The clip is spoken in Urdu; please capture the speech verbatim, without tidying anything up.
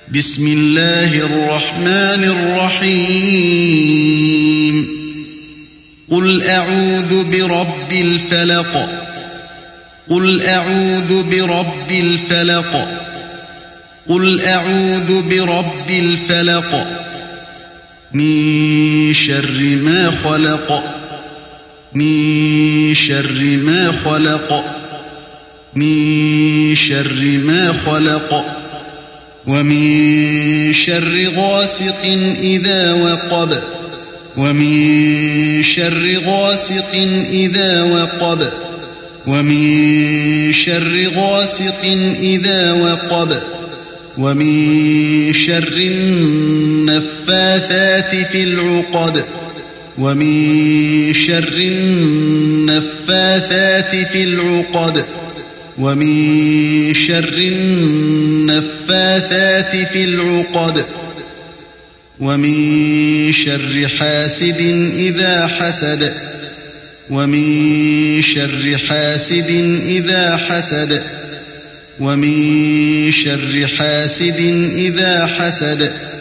بسم الله الرحمن الرحيم قل أعوذ برب الفلق قل أعوذ برب الفلق قل أعوذ برب الفلق من شر ما خلق من شر ما خلق من شر ما خلق ومن شر غاسق إذا وقب ومن شر غاسق إذا وقب ومن شر غاسق إذا وقب ومن شر النفاثات في العقد ومن شر النفاثات في العقد ومن شر النفاثات في العقد ومن شر حاسد إذا حسد ومن شر حاسد إذا حسد ومن شر حاسد إذا حسد